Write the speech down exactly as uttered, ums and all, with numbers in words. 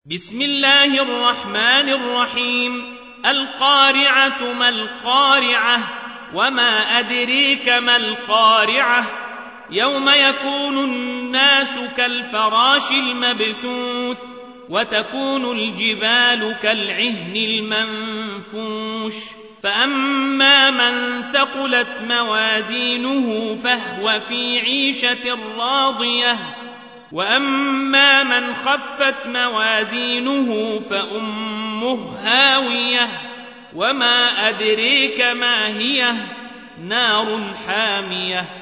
بسم الله الرحمن الرحيم. القارعة ما القارعة وما أدريك ما القارعة يوم يكون الناس كالفراش المبثوث وتكون الجبال كالعهن المنفوش فأما من ثقلت موازينه فهو في عيشة راضية وأما من خفت موازينه فأمه هاوية وما أدريك ما هي نار حامية.